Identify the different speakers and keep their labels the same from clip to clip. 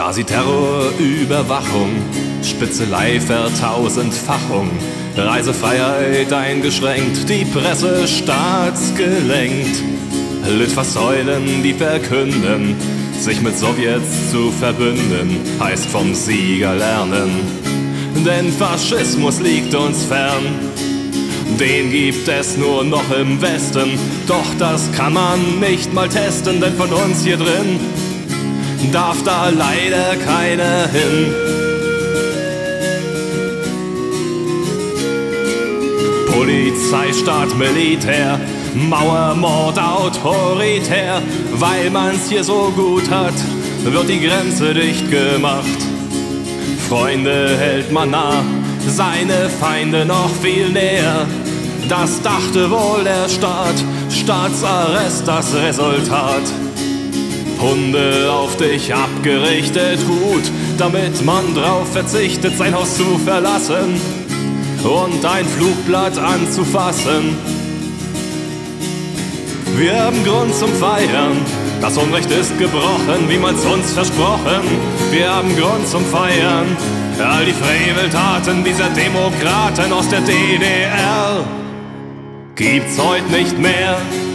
Speaker 1: Stasi-Terror, Überwachung, Spitzelei, Vertausendfachung, Reisefreiheit eingeschränkt, die Presse staatsgelenkt. Litfaßsäulen, die verkünden, sich mit Sowjets zu verbünden, heißt vom Sieger lernen. Denn Faschismus liegt uns fern, den gibt es nur noch im Westen. Doch das kann man nicht mal testen, denn von uns hier drin darf da leider keiner hin. Polizei, Staat, Militär, Mauermord, autoritär. Weil man's hier so gut hat, wird die Grenze dicht gemacht. Freunde hält man nah, seine Feinde noch viel näher. Das dachte wohl der Staat, Staatsarrest das Resultat. Hunde auf dich abgerichtet, gut, damit man drauf verzichtet, sein Haus zu verlassen und ein Flugblatt anzufassen. Wir haben Grund zum Feiern, das Unrecht ist gebrochen, wie man's uns versprochen. Wir haben Grund zum Feiern, all die Freveltaten dieser Demokraten aus der DDR gibt's heute nicht mehr.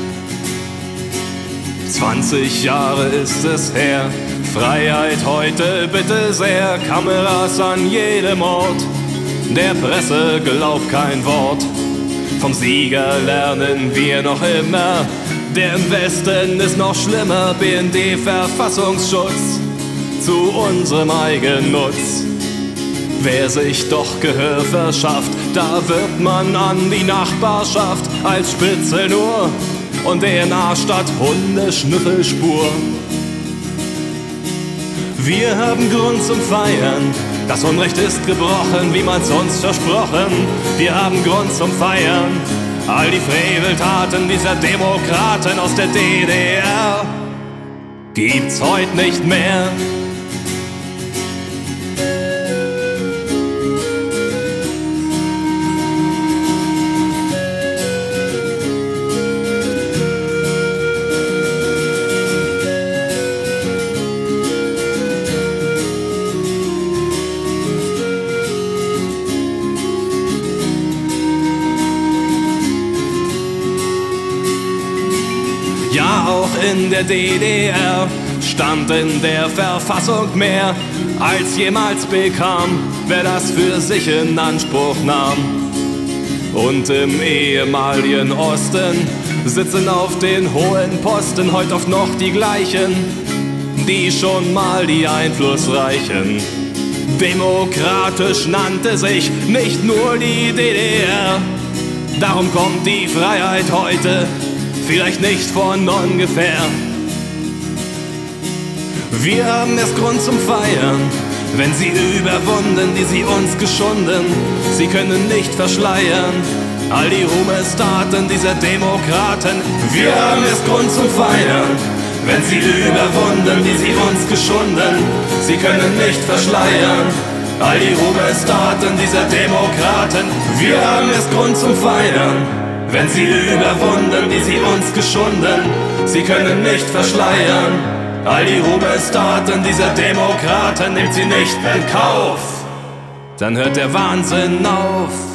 Speaker 1: 20 Jahre ist es her, Freiheit heute bitte sehr. Kameras an jedem Ort, der Presse glaubt kein Wort. Vom Sieger lernen wir noch immer, der im Westen ist noch schlimmer. BND, Verfassungsschutz zu unserem Eigennutz. Wer sich doch Gehör verschafft, da wird man an die Nachbarschaft als Spitzel nur und DNA statt Hundeschnüffelspur. Wir haben Grund zum Feiern, das Unrecht ist gebrochen, wie man's uns versprochen. Wir haben Grund zum Feiern, all die Freveltaten dieser Demokraten aus der DDR gibt's heute nicht mehr. Ja, auch in der DDR stand in der Verfassung mehr, als jemals bekam, wer das für sich in Anspruch nahm. Und im ehemaligen Osten sitzen auf den hohen Posten heute oft noch die gleichen, die schon mal die Einflussreichen. Demokratisch nannte sich nicht nur die DDR, darum kommt die Freiheit heute vielleicht nicht von ungefähr. Wir haben erst Grund zum Feiern, wenn sie überwunden, die sie uns geschunden. Sie können nicht verschleiern all die Ruhmestaten dieser Demokraten. Wir haben erst Grund zum Feiern, wenn sie überwunden, die sie uns geschunden. Sie können nicht verschleiern all die Ruhmestaten dieser Demokraten. Wir haben erst Grund zum Feiern, wenn sie überwunden, die sie uns geschunden. Sie können nicht verschleiern all die Ruhmestaten dieser Demokraten. Nimmt sie nicht in Kauf, dann hört der Wahnsinn auf.